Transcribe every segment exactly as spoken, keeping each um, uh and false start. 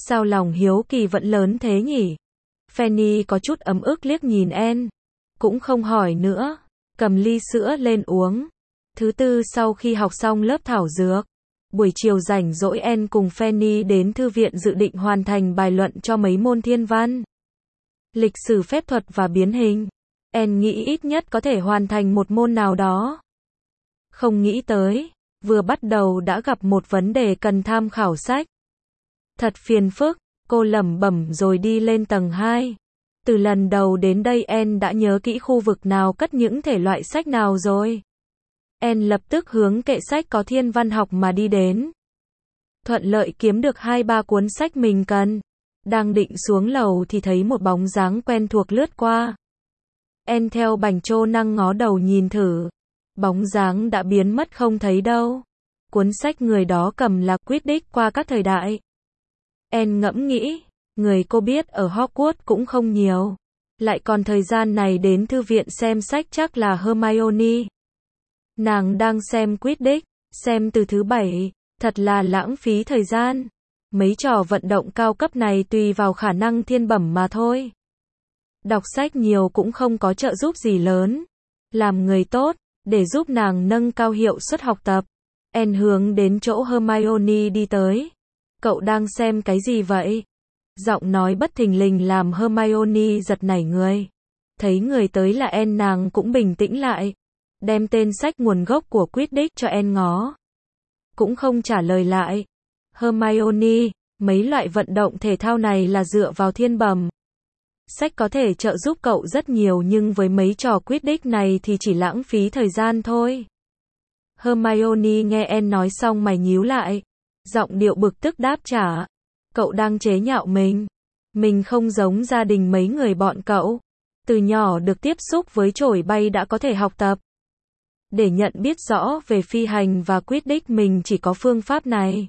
Sao lòng hiếu kỳ vẫn lớn thế nhỉ? Fanny có chút ấm ức liếc nhìn Anne. Cũng không hỏi nữa. Cầm ly sữa lên uống. Thứ tư sau khi học xong lớp thảo dược. Buổi chiều rảnh rỗi Anne cùng Fanny đến thư viện dự định hoàn thành bài luận cho mấy môn thiên văn. Lịch sử phép thuật và biến hình. Anne nghĩ ít nhất có thể hoàn thành một môn nào đó. Không nghĩ tới, vừa bắt đầu đã gặp một vấn đề cần tham khảo sách. Thật phiền phức, cô lẩm bẩm rồi đi lên tầng hai. Từ lần đầu đến đây Anne đã nhớ kỹ khu vực nào cất những thể loại sách nào rồi. Anne lập tức hướng kệ sách có thiên văn học mà đi đến. Thuận lợi kiếm được hai ba cuốn sách mình cần. Đang định xuống lầu thì thấy một bóng dáng quen thuộc lướt qua. Anne theo bành trô năng ngó đầu nhìn thử. Bóng dáng đã biến mất không thấy đâu. Cuốn sách người đó cầm là Quidditch qua các thời đại. Anne ngẫm nghĩ, người cô biết ở Hogwarts cũng không nhiều. Lại còn thời gian này đến thư viện xem sách chắc là Hermione. Nàng đang xem Quidditch, xem từ thứ bảy, thật là lãng phí thời gian. Mấy trò vận động cao cấp này tùy vào khả năng thiên bẩm mà thôi. Đọc sách nhiều cũng không có trợ giúp gì lớn. Làm người tốt, để giúp nàng nâng cao hiệu suất học tập. Anne hướng đến chỗ Hermione đi tới. Cậu đang xem cái gì vậy? Giọng nói bất thình lình làm Hermione giật nảy người. Thấy người tới là Anne nàng cũng bình tĩnh lại. Đem tên sách nguồn gốc của Quidditch cho Anne ngó. Cũng không trả lời lại. Hermione, mấy loại vận động thể thao này là dựa vào thiên bẩm. Sách có thể trợ giúp cậu rất nhiều nhưng với mấy trò Quidditch này thì chỉ lãng phí thời gian thôi. Hermione nghe Anne nói xong mày nhíu lại. Giọng điệu bực tức đáp trả. Cậu đang chế nhạo mình. Mình không giống gia đình mấy người bọn cậu. Từ nhỏ được tiếp xúc với chổi bay đã có thể học tập. Để nhận biết rõ về phi hành và Quidditch mình chỉ có phương pháp này.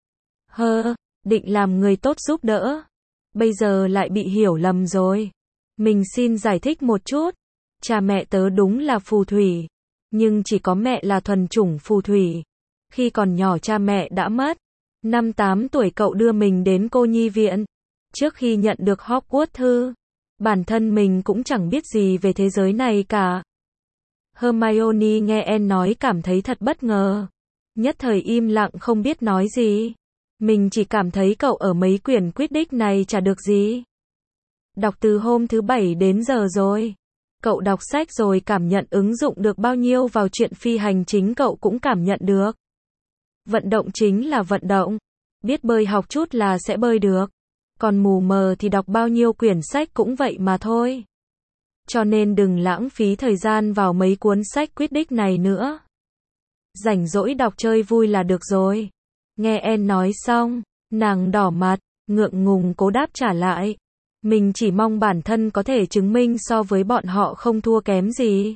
Hơ, định làm người tốt giúp đỡ. Bây giờ lại bị hiểu lầm rồi. Mình xin giải thích một chút. Cha mẹ tớ đúng là phù thủy. Nhưng chỉ có mẹ là thuần chủng phù thủy. Khi còn nhỏ cha mẹ đã mất. Năm tám tuổi cậu đưa mình đến cô nhi viện. Trước khi nhận được Hogwarts thư. Bản thân mình cũng chẳng biết gì về thế giới này cả. Hermione nghe Anne nói cảm thấy thật bất ngờ. Nhất thời im lặng không biết nói gì. Mình chỉ cảm thấy cậu ở mấy quyển Quidditch này chả được gì. Đọc từ hôm thứ bảy đến giờ rồi. Cậu đọc sách rồi cảm nhận ứng dụng được bao nhiêu vào chuyện phi hành chính cậu cũng cảm nhận được. Vận động chính là vận động. Biết bơi học chút là sẽ bơi được. Còn mù mờ thì đọc bao nhiêu quyển sách cũng vậy mà thôi. Cho nên đừng lãng phí thời gian vào mấy cuốn sách Quidditch này nữa. Rảnh rỗi đọc chơi vui là được rồi. Nghe Anne nói xong, nàng đỏ mặt, ngượng ngùng cố đáp trả lại. Mình chỉ mong bản thân có thể chứng minh so với bọn họ không thua kém gì.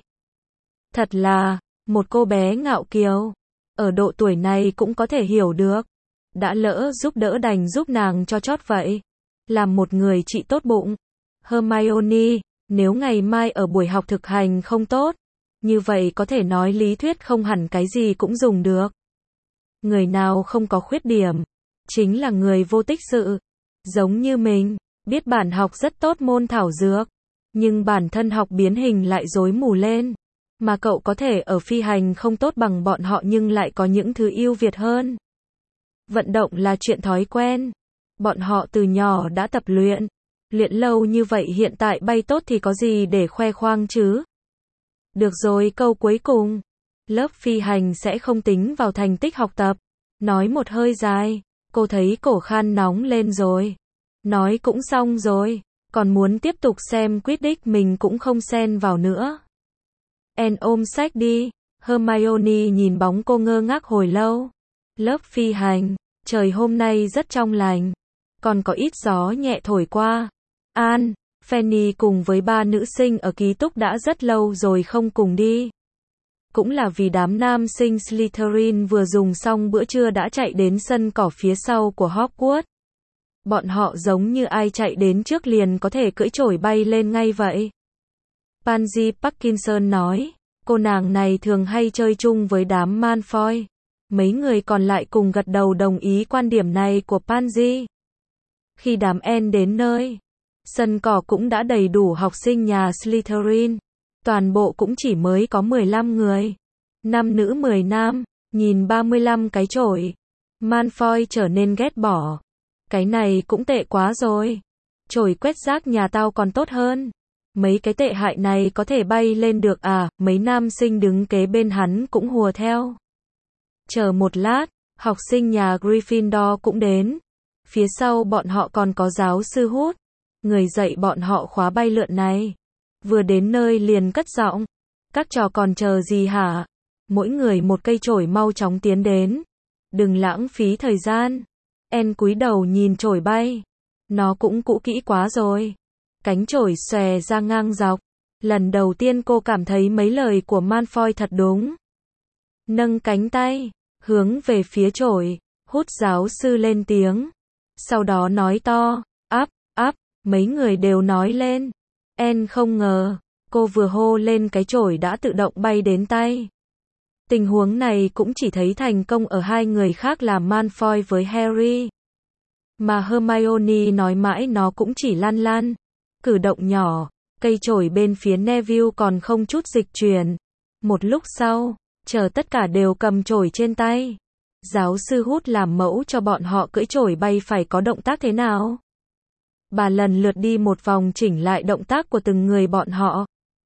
Thật là, một cô bé ngạo kiều. Ở độ tuổi này cũng có thể hiểu được. Đã lỡ giúp đỡ đành giúp nàng cho chót vậy. Làm một người chị tốt bụng. Hermione, nếu ngày mai ở buổi học thực hành không tốt, như vậy có thể nói lý thuyết không hẳn cái gì cũng dùng được. Người nào không có khuyết điểm, chính là người vô tích sự. Giống như mình, biết bản học rất tốt môn thảo dược, nhưng bản thân học biến hình lại rối mù lên. Mà cậu có thể ở phi hành không tốt bằng bọn họ nhưng lại có những thứ ưu việt hơn. Vận động là chuyện thói quen. Bọn họ từ nhỏ đã tập luyện. Luyện lâu như vậy hiện tại bay tốt thì có gì để khoe khoang chứ? Được rồi, câu cuối cùng. Lớp phi hành sẽ không tính vào thành tích học tập. Nói một hơi dài, cô thấy cổ khan nóng lên rồi. Nói cũng xong rồi, còn muốn tiếp tục xem Quidditch mình cũng không xen vào nữa. Anne ôm sách đi. Hermione nhìn bóng cô ngơ ngác hồi lâu. Lớp phi hành, trời hôm nay rất trong lành. Còn có ít gió nhẹ thổi qua. Anne, Fanny cùng với ba nữ sinh ở ký túc đã rất lâu rồi không cùng đi. Cũng là vì đám nam sinh Slytherin vừa dùng xong bữa trưa đã chạy đến sân cỏ phía sau của Hogwarts. Bọn họ giống như ai chạy đến trước liền có thể cưỡi chổi bay lên ngay vậy. Pansy Parkinson nói, cô nàng này thường hay chơi chung với đám Malfoy. Mấy người còn lại cùng gật đầu đồng ý quan điểm này của Pansy. Khi đám En đến nơi, sân cỏ cũng đã đầy đủ học sinh nhà Slytherin. Toàn bộ cũng chỉ mới có mười lăm người. năm nữ mười nam, nhìn ba mươi lăm cái chổi. Malfoy trở nên ghét bỏ. Cái này cũng tệ quá rồi. Chổi quét rác nhà tao còn tốt hơn. Mấy cái tệ hại này có thể bay lên được à, mấy nam sinh đứng kế bên hắn cũng hùa theo. Chờ một lát, học sinh nhà Gryffindor cũng đến. Phía sau bọn họ còn có giáo sư Hút, người dạy bọn họ khóa bay lượn này. Vừa đến nơi liền cất giọng. Các trò còn chờ gì hả? Mỗi người một cây chổi, mau chóng tiến đến. Đừng lãng phí thời gian. En cúi đầu nhìn chổi bay. Nó cũng cũ kỹ quá rồi. Cánh chổi xòe ra ngang dọc. Lần đầu tiên cô cảm thấy mấy lời của Malfoy thật đúng. Nâng cánh tay, hướng về phía chổi, Hút giáo sư lên tiếng. Sau đó nói to, áp, áp, mấy người đều nói lên. En không ngờ, cô vừa hô lên cái chổi đã tự động bay đến tay. Tình huống này cũng chỉ thấy thành công ở hai người khác là Malfoy với Harry. Mà Hermione nói mãi nó cũng chỉ lăn lăn. Cử động nhỏ, cây chổi bên phía Neville còn không chút dịch chuyển. Một lúc sau, chờ tất cả đều cầm chổi trên tay. Giáo sư Hút làm mẫu cho bọn họ cưỡi chổi bay phải có động tác thế nào. Bà lần lượt đi một vòng chỉnh lại động tác của từng người bọn họ.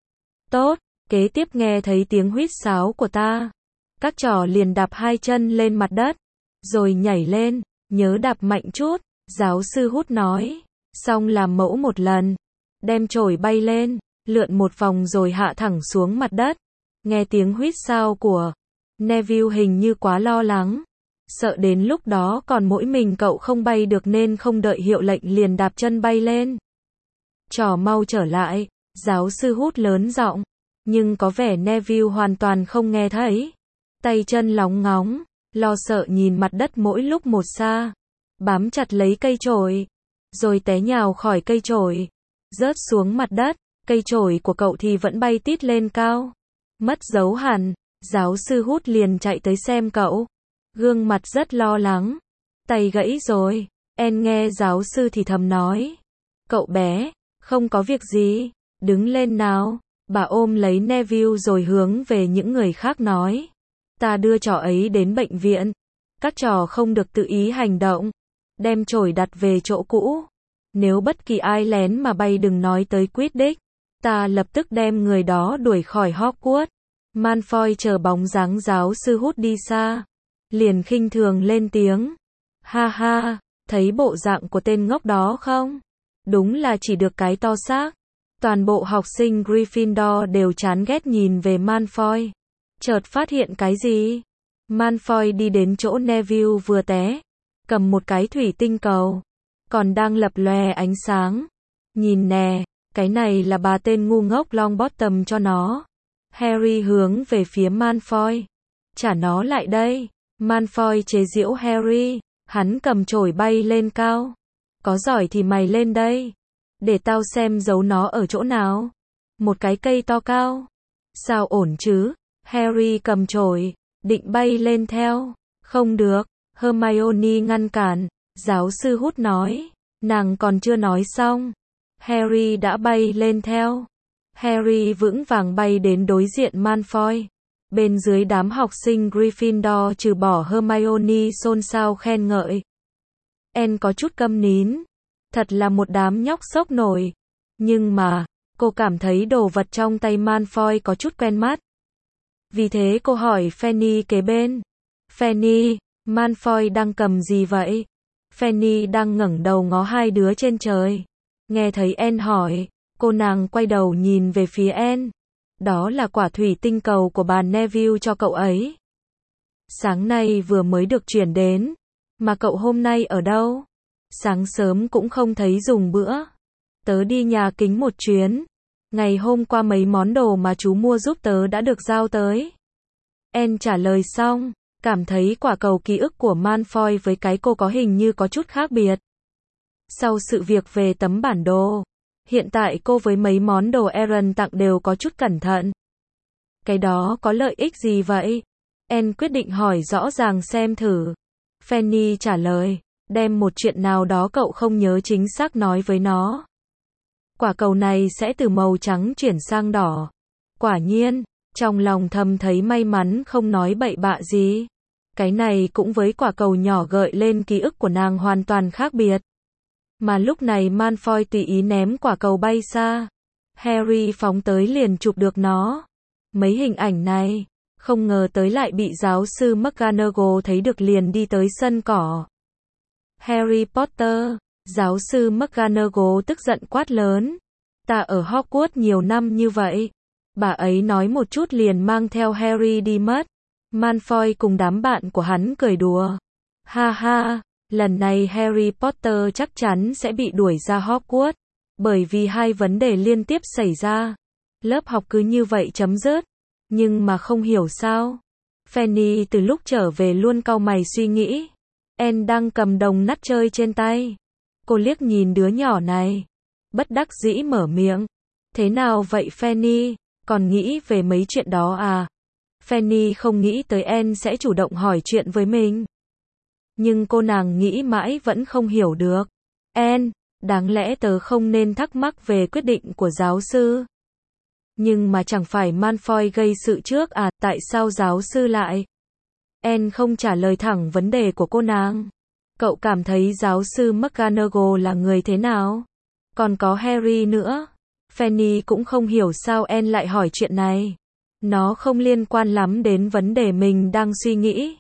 Tốt, kế tiếp nghe thấy tiếng huýt sáo của ta. Các trò liền đạp hai chân lên mặt đất, rồi nhảy lên, nhớ đạp mạnh chút, giáo sư Hút nói. Xong làm mẫu một lần, đem chổi bay lên, lượn một vòng rồi hạ thẳng xuống mặt đất. Nghe tiếng huýt sáo của Neville hình như quá lo lắng. Sợ đến lúc đó còn mỗi mình cậu không bay được nên không đợi hiệu lệnh liền đạp chân bay lên. Trò mau trở lại, giáo sư Hút lớn giọng. Nhưng có vẻ Neville hoàn toàn không nghe thấy. Tay chân lóng ngóng, lo sợ nhìn mặt đất mỗi lúc một xa. Bám chặt lấy cây chổi, rồi té nhào khỏi cây chổi, rớt xuống mặt đất. Cây chổi của cậu thì vẫn bay tít lên cao. Mất dấu hẳn, giáo sư Hút liền chạy tới xem cậu. Gương mặt rất lo lắng. Tay gãy rồi. En nghe giáo sư thì thầm nói. Cậu bé, không có việc gì, đứng lên nào. Bà ôm lấy Neville rồi hướng về những người khác nói. Ta đưa trò ấy đến bệnh viện. Các trò không được tự ý hành động. Đem chổi đặt về chỗ cũ. Nếu bất kỳ ai lén mà bay đừng nói tới Quidditch. Ta lập tức đem người đó đuổi khỏi Hogwarts. Malfoy chờ bóng dáng giáo sư Hút đi xa. Liền khinh thường lên tiếng. Ha ha, thấy bộ dạng của tên ngốc đó không? Đúng là chỉ được cái to xác. Toàn bộ học sinh Gryffindor đều chán ghét nhìn về Malfoy. Chợt phát hiện cái gì? Malfoy đi đến chỗ Neville vừa té. Cầm một cái thủy tinh cầu. Còn đang lập lòe ánh sáng. Nhìn nè, cái này là bà tên ngu ngốc Longbottom cho nó. Harry hướng về phía Malfoy. Trả nó lại đây. Malfoy chế giễu Harry. Hắn cầm chổi bay lên cao. Có giỏi thì mày lên đây. Để tao xem giấu nó ở chỗ nào. Một cái cây to cao. Sao ổn chứ? Harry cầm chổi, định bay lên theo. Không được. Hermione ngăn cản. Giáo sư Hút nói. Nàng còn chưa nói xong. Harry đã bay lên theo. Harry vững vàng bay đến đối diện Malfoy. Bên dưới đám học sinh Gryffindor trừ bỏ Hermione xôn xao khen ngợi. En có chút câm nín. Thật là một đám nhóc sốc nổi. Nhưng mà, cô cảm thấy đồ vật trong tay Malfoy có chút quen mắt. Vì thế cô hỏi Fanny kế bên. Fanny, Malfoy đang cầm gì vậy? Fanny đang ngẩng đầu ngó hai đứa trên trời. Nghe thấy En hỏi, cô nàng quay đầu nhìn về phía En. Đó là quả thủy tinh cầu của bà Neville cho cậu ấy. Sáng nay vừa mới được chuyển đến. Mà cậu hôm nay ở đâu? Sáng sớm cũng không thấy dùng bữa. Tớ đi nhà kính một chuyến. Ngày hôm qua mấy món đồ mà chú mua giúp tớ đã được giao tới. En trả lời xong, cảm thấy quả cầu ký ức của Malfoy với cái cô có hình như có chút khác biệt. Sau sự việc về tấm bản đồ, hiện tại cô với mấy món đồ Aaron tặng đều có chút cẩn thận. Cái đó có lợi ích gì vậy? En quyết định hỏi rõ ràng xem thử. Fanny trả lời, đem một chuyện nào đó cậu không nhớ chính xác nói với nó. Quả cầu này sẽ từ màu trắng chuyển sang đỏ. Quả nhiên, trong lòng thầm thấy may mắn không nói bậy bạ gì. Cái này cũng với quả cầu nhỏ gợi lên ký ức của nàng hoàn toàn khác biệt. Mà lúc này Malfoy tùy ý ném quả cầu bay xa. Harry phóng tới liền chụp được nó. Mấy hình ảnh này, không ngờ tới lại bị giáo sư McGonagall thấy được liền đi tới sân cỏ. Harry Potter, giáo sư McGonagall tức giận quát lớn. Ta ở Hogwarts nhiều năm như vậy. Bà ấy nói một chút liền mang theo Harry đi mất. Malfoy cùng đám bạn của hắn cười đùa. Ha ha, lần này Harry Potter chắc chắn sẽ bị đuổi ra Hogwarts. Bởi vì hai vấn đề liên tiếp xảy ra. Lớp học cứ như vậy chấm dứt. Nhưng mà không hiểu sao. Fanny từ lúc trở về luôn cau mày suy nghĩ. Anne đang cầm đồng nắt chơi trên tay. Cô liếc nhìn đứa nhỏ này. Bất đắc dĩ mở miệng. Thế nào vậy Fanny? Còn nghĩ về mấy chuyện đó à? Fanny không nghĩ tới Anne sẽ chủ động hỏi chuyện với mình. Nhưng cô nàng nghĩ mãi vẫn không hiểu được. Anne, đáng lẽ tớ không nên thắc mắc về quyết định của giáo sư. Nhưng mà chẳng phải Malfoy gây sự trước à, tại sao giáo sư lại? Anne không trả lời thẳng vấn đề của cô nàng. Cậu cảm thấy giáo sư McGonagall là người thế nào? Còn có Harry nữa. Fanny cũng không hiểu sao Anne lại hỏi chuyện này. Nó không liên quan lắm đến vấn đề mình đang suy nghĩ.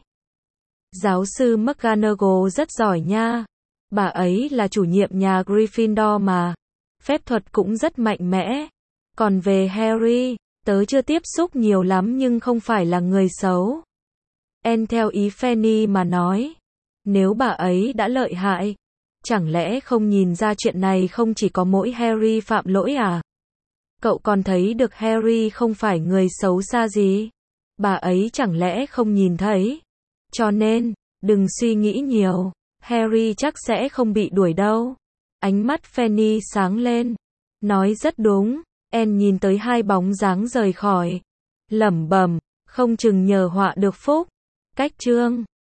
Giáo sư McGonagall rất giỏi nha. Bà ấy là chủ nhiệm nhà Gryffindor mà. Phép thuật cũng rất mạnh mẽ. Còn về Harry, tớ chưa tiếp xúc nhiều lắm nhưng không phải là người xấu. Anne theo ý Fanny mà nói. Nếu bà ấy đã lợi hại, chẳng lẽ không nhìn ra chuyện này không chỉ có mỗi Harry phạm lỗi à? Cậu còn thấy được Harry không phải người xấu xa gì? Bà ấy chẳng lẽ không nhìn thấy? Cho nên, đừng suy nghĩ nhiều. Harry chắc sẽ không bị đuổi đâu. Ánh mắt Fanny sáng lên. Nói rất đúng. Anne nhìn tới hai bóng dáng rời khỏi. Lẩm bẩm, không chừng nhờ họa được phúc. Cách chương